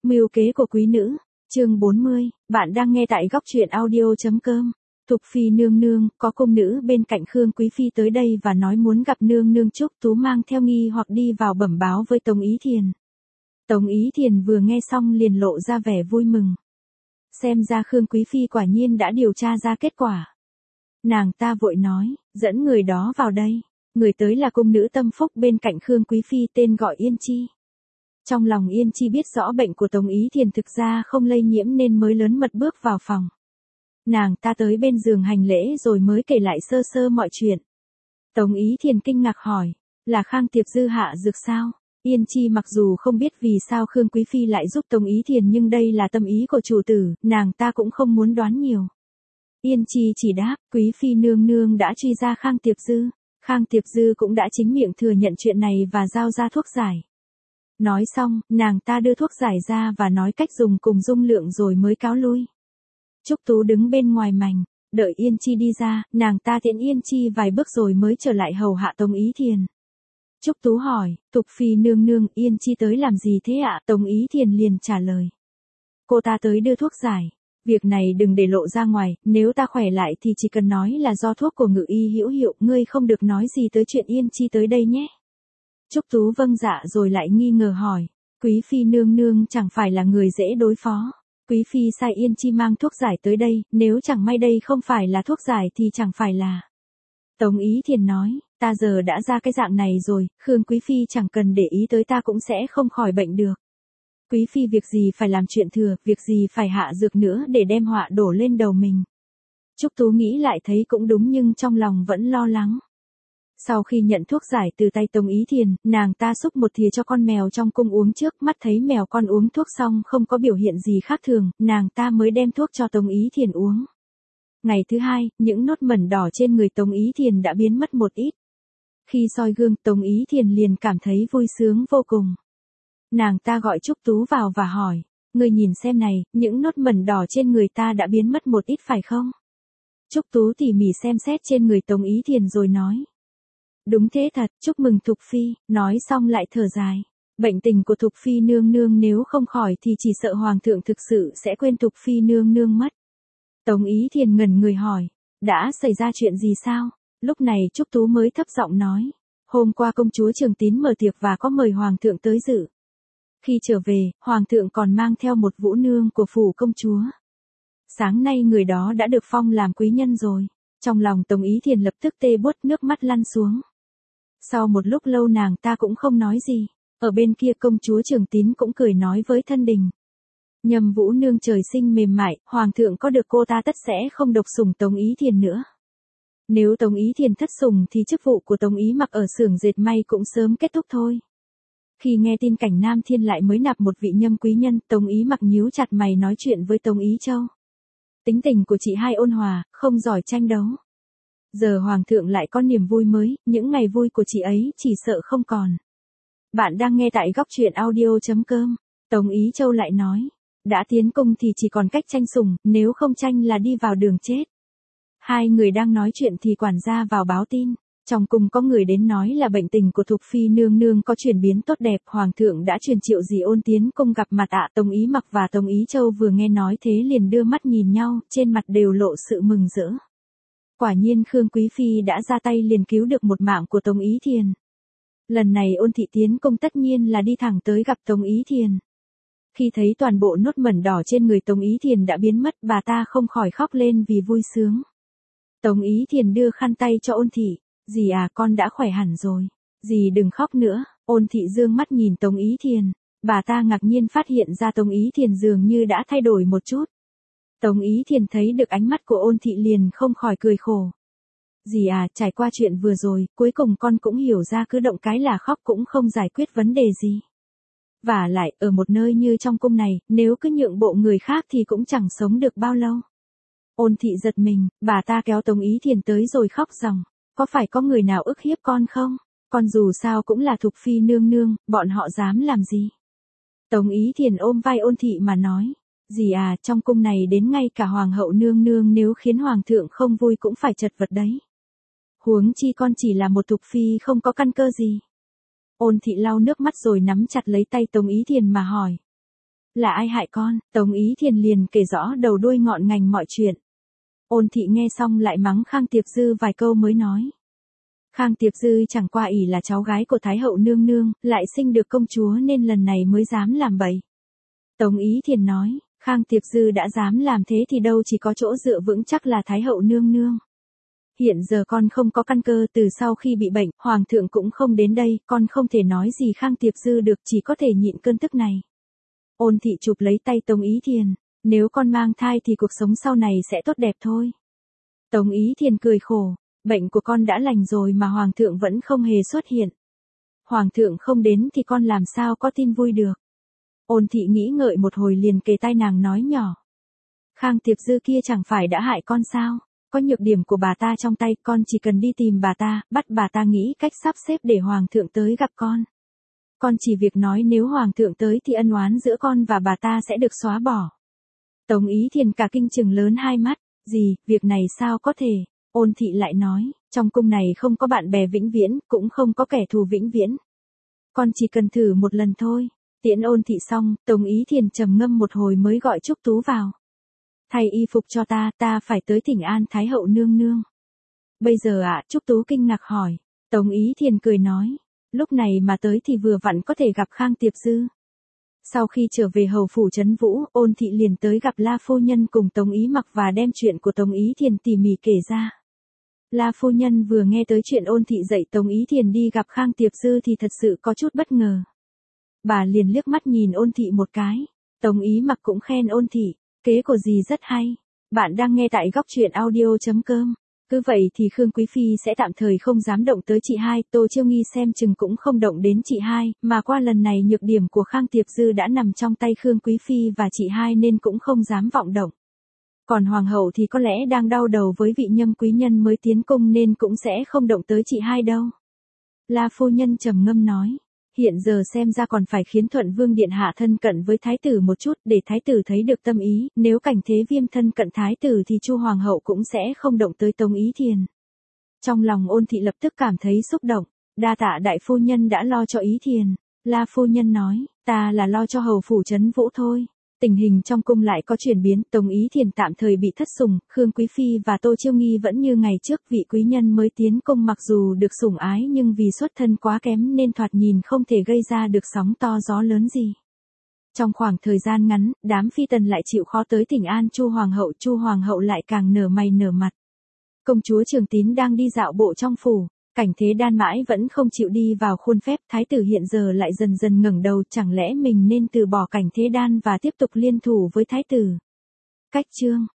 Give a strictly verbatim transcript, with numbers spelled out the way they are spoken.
Mưu kế của quý nữ, chương bốn mươi, bạn đang nghe tại góc truyện audio.com. Thục Phi nương nương, có cung nữ bên cạnh Khương Quý Phi tới đây và nói muốn gặp nương nương. Trúc Tú mang theo nghi hoặc đi vào bẩm báo với Tống Ý Thiền. Tống Ý Thiền vừa nghe xong liền lộ ra vẻ vui mừng. Xem ra Khương Quý Phi quả nhiên đã điều tra ra kết quả. Nàng ta vội nói, dẫn người đó vào đây. Người tới là cung nữ tâm phúc bên cạnh Khương Quý Phi tên gọi Yên Chi. Trong lòng Yên Chi biết rõ bệnh của Tống Ý Thiền thực ra không lây nhiễm nên mới lớn mật bước vào phòng. Nàng ta tới bên giường hành lễ rồi mới kể lại sơ sơ mọi chuyện. Tống Ý Thiền kinh ngạc hỏi, là Khang Tiệp Dư hạ dược sao? Yên Chi mặc dù không biết vì sao Khương Quý Phi lại giúp Tống Ý Thiền nhưng đây là tâm ý của chủ tử, nàng ta cũng không muốn đoán nhiều. Yên Chi chỉ đáp, Quý Phi nương nương đã truy ra Khang Tiệp Dư. Khang Tiệp Dư cũng đã chính miệng thừa nhận chuyện này và giao ra thuốc giải. Nói xong, nàng ta đưa thuốc giải ra và nói cách dùng cùng dung lượng rồi mới cáo lui. Trúc Tú đứng bên ngoài mành, đợi Yên Chi đi ra, nàng ta tiễn Yên Chi vài bước rồi mới trở lại hầu hạ Tống Ý Thiền. Trúc Tú hỏi, Thục Phi nương nương, Yên Chi tới làm gì thế ạ? Tống Ý Thiền liền trả lời. Cô ta tới đưa thuốc giải. Việc này đừng để lộ ra ngoài, nếu ta khỏe lại thì chỉ cần nói là do thuốc của Ngự Y hữu hiệu, ngươi không được nói gì tới chuyện Yên Chi tới đây nhé. Trúc Tú vâng dạ rồi lại nghi ngờ hỏi, Quý Phi nương nương chẳng phải là người dễ đối phó. Quý Phi sai Yên Chi mang thuốc giải tới đây, nếu chẳng may đây không phải là thuốc giải thì chẳng phải là. Tống Ý Thiền nói, ta giờ đã ra cái dạng này rồi, Khương Quý Phi chẳng cần để ý tới ta cũng sẽ không khỏi bệnh được. Quý Phi việc gì phải làm chuyện thừa, việc gì phải hạ dược nữa để đem họa đổ lên đầu mình. Trúc Tú nghĩ lại thấy cũng đúng nhưng trong lòng vẫn lo lắng. Sau khi nhận thuốc giải từ tay Tống Ý Thiền, nàng ta xúc một thìa cho con mèo trong cung uống trước, mắt thấy mèo con uống thuốc xong không có biểu hiện gì khác thường, nàng ta mới đem thuốc cho Tống Ý Thiền uống. Ngày thứ hai, những nốt mẩn đỏ trên người Tống Ý Thiền đã biến mất một ít. Khi soi gương, Tống Ý Thiền liền cảm thấy vui sướng vô cùng. Nàng ta gọi Trúc Tú vào và hỏi, ngươi nhìn xem này, những nốt mẩn đỏ trên người ta đã biến mất một ít phải không? Trúc Tú tỉ mỉ xem xét trên người Tống Ý Thiền rồi nói. Đúng thế thật, chúc mừng Thục Phi, nói xong lại thở dài. Bệnh tình của Thục Phi nương nương nếu không khỏi thì chỉ sợ Hoàng thượng thực sự sẽ quên Thục Phi nương nương mất. Tống Ý Thiền ngẩn người hỏi, đã xảy ra chuyện gì sao? Lúc này Trúc Tú mới thấp giọng nói, hôm qua công chúa Trường Tín mở tiệc và có mời Hoàng thượng tới dự. Khi trở về, Hoàng thượng còn mang theo một vũ nương của phủ công chúa. Sáng nay người đó đã được phong làm quý nhân rồi. Trong lòng Tống Ý Thiền lập tức tê buốt, nước mắt lăn xuống. Sau một lúc lâu nàng ta cũng không nói gì. Ở bên kia công chúa Trường Tín cũng cười nói với thân đình. Nhầm vũ nương trời sinh mềm mại, Hoàng thượng có được cô ta tất sẽ không độc sủng Tống Ý Thiền nữa. Nếu Tống Ý Thiền thất sủng thì chức vụ của Tống Ý Mặc ở xưởng dệt may cũng sớm kết thúc thôi. Khi nghe tin Cảnh Nam Thiên lại mới nạp một vị nhâm quý nhân, Tống Ý Mặc nhíu chặt mày nói chuyện với Tống Ý Châu. Tính tình của chị hai ôn hòa, không giỏi tranh đấu. Giờ Hoàng thượng lại có niềm vui mới, những ngày vui của chị ấy chỉ sợ không còn. Bạn đang nghe tại góc truyện audio.com. Tống Ý Châu lại nói, đã tiến cung thì chỉ còn cách tranh sủng, nếu không tranh là đi vào đường chết. Hai người đang nói chuyện thì quản gia vào báo tin. Trong cung có người đến nói là bệnh tình của Thục Phi nương nương có chuyển biến tốt đẹp, Hoàng thượng đã truyền triệu Dì Ôn tiến cung gặp mặt ạ. Tống Ý Mặc và Tống Ý Châu vừa nghe nói thế liền đưa mắt nhìn nhau, trên mặt đều lộ sự mừng rỡ. Quả nhiên Khương Quý Phi đã ra tay liền cứu được một mạng của Tống Ý Thiền. Lần này Ôn thị tiến cung tất nhiên là đi thẳng tới gặp Tống Ý Thiền. Khi thấy toàn bộ nốt mẩn đỏ trên người Tống Ý Thiền đã biến mất, bà ta không khỏi khóc lên vì vui sướng. Tống Ý Thiền đưa khăn tay cho Ôn thị. Dì à, con đã khỏe hẳn rồi. Dì đừng khóc nữa. Ôn thị dương mắt nhìn Tống Ý Thiền. Bà ta ngạc nhiên phát hiện ra Tống Ý Thiền dường như đã thay đổi một chút. Tống Ý Thiền thấy được ánh mắt của Ôn thị liền không khỏi cười khổ. Dì à, trải qua chuyện vừa rồi, cuối cùng con cũng hiểu ra cứ động cái là khóc cũng không giải quyết vấn đề gì. Và lại, ở một nơi như trong cung này, nếu cứ nhượng bộ người khác thì cũng chẳng sống được bao lâu. Ôn thị giật mình, bà ta kéo Tống Ý Thiền tới rồi khóc ròng. Có phải có người nào ức hiếp con không? Con dù sao cũng là Thục Phi nương nương, bọn họ dám làm gì? Tống Ý Thiền ôm vai Ôn thị mà nói. Dì à, trong cung này đến ngay cả Hoàng hậu nương nương nếu khiến Hoàng thượng không vui cũng phải chật vật đấy. Huống chi con chỉ là một Thục Phi không có căn cơ gì. Ôn thị lau nước mắt rồi nắm chặt lấy tay Tống Ý Thiền mà hỏi. Là ai hại con? Tống Ý Thiền liền kể rõ đầu đuôi ngọn ngành mọi chuyện. Ôn thị nghe xong lại mắng Khang Tiệp Dư vài câu mới nói. Khang Tiệp Dư chẳng qua ỷ là cháu gái của Thái hậu nương nương, lại sinh được công chúa nên lần này mới dám làm bậy. Tống Ý Thiền nói, Khang Tiệp Dư đã dám làm thế thì đâu chỉ có chỗ dựa vững chắc là Thái hậu nương nương. Hiện giờ con không có căn cơ, từ sau khi bị bệnh, Hoàng thượng cũng không đến đây, con không thể nói gì Khang Tiệp Dư được, chỉ có thể nhịn cơn tức này. Ôn thị chụp lấy tay Tống Ý Thiền, nếu con mang thai thì cuộc sống sau này sẽ tốt đẹp thôi. Tống Ý Thiền cười khổ, bệnh của con đã lành rồi mà Hoàng thượng vẫn không hề xuất hiện. Hoàng thượng không đến thì con làm sao có tin vui được. Ôn thị nghĩ ngợi một hồi liền kề tai nàng nói nhỏ. Khang Tiệp Dư kia chẳng phải đã hại con sao? Có nhược điểm của bà ta trong tay, con chỉ cần đi tìm bà ta, bắt bà ta nghĩ cách sắp xếp để Hoàng thượng tới gặp con. Con chỉ việc nói nếu Hoàng thượng tới thì ân oán giữa con và bà ta sẽ được xóa bỏ. Tống Ý Thiền cả kinh chừng lớn hai mắt, gì, việc này sao có thể? Ôn thị lại nói, trong cung này không có bạn bè vĩnh viễn, cũng không có kẻ thù vĩnh viễn. Con chỉ cần thử một lần thôi. Tiễn ôn thị xong, Tống Ý Thiền trầm ngâm một hồi mới gọi Trúc Tú vào. Thay y phục cho ta, ta phải tới thỉnh an Thái hậu nương nương. Bây giờ ạ, à, Trúc Tú kinh ngạc hỏi. Tống Ý Thiền cười nói, lúc này mà tới thì vừa vặn có thể gặp Khang Tiệp Dư. Sau khi trở về hầu phủ Trấn Vũ, Ôn thị liền tới gặp La phu nhân cùng Tống Ý Mặc và đem chuyện của Tống Ý Thiền tỉ mỉ kể ra. La phu nhân vừa nghe tới chuyện Ôn thị dạy Tống Ý Thiền đi gặp Khang Tiệp Dư thì thật sự có chút bất ngờ. Bà liền liếc mắt nhìn Ôn thị một cái. Tống Ý Mặc cũng khen Ôn thị, kế của dì rất hay. Bạn đang nghe tại góc truyện audio chấm com. Cứ vậy thì Khương Quý Phi sẽ tạm thời không dám động tới chị hai, Tô Chiêu Nghi xem chừng cũng không động đến chị hai, mà qua lần này nhược điểm của Khang Tiệp Dư đã nằm trong tay Khương Quý Phi và chị hai nên cũng không dám vọng động. Còn Hoàng hậu thì có lẽ đang đau đầu với vị nhâm quý nhân mới tiến cung nên cũng sẽ không động tới chị hai đâu. La phu nhân trầm ngâm nói. Hiện giờ xem ra còn phải khiến Thuận Vương Điện Hạ thân cận với Thái tử một chút để Thái tử thấy được tâm ý, nếu Cảnh Thế Viêm thân cận Thái tử thì Chu Hoàng hậu cũng sẽ không động tới Tống Ý Thiền. Trong lòng Ôn thị lập tức cảm thấy xúc động, đa tạ đại phu nhân đã lo cho Ý Thiền. La phu nhân nói, ta là lo cho hầu phủ Trấn Vũ thôi. Tình hình trong cung lại có chuyển biến, Tống Ý Thiền tạm thời bị thất sủng, Khương Quý Phi và Tô Chiêu Nghi vẫn như ngày trước, vị quý nhân mới tiến cung mặc dù được sủng ái nhưng vì xuất thân quá kém nên thoạt nhìn không thể gây ra được sóng to gió lớn gì. Trong khoảng thời gian ngắn, đám phi tần lại chịu khó tới thỉnh an Chu Hoàng hậu, Chu Hoàng hậu lại càng nở mày nở mặt. Công chúa Trường Tín đang đi dạo bộ trong phủ. Cảnh Thế Đan mãi vẫn không chịu đi vào khuôn phép, Thái tử hiện giờ lại dần dần ngẩng đầu, chẳng lẽ mình nên từ bỏ Cảnh Thế Đan và tiếp tục liên thủ với Thái tử. Cách chương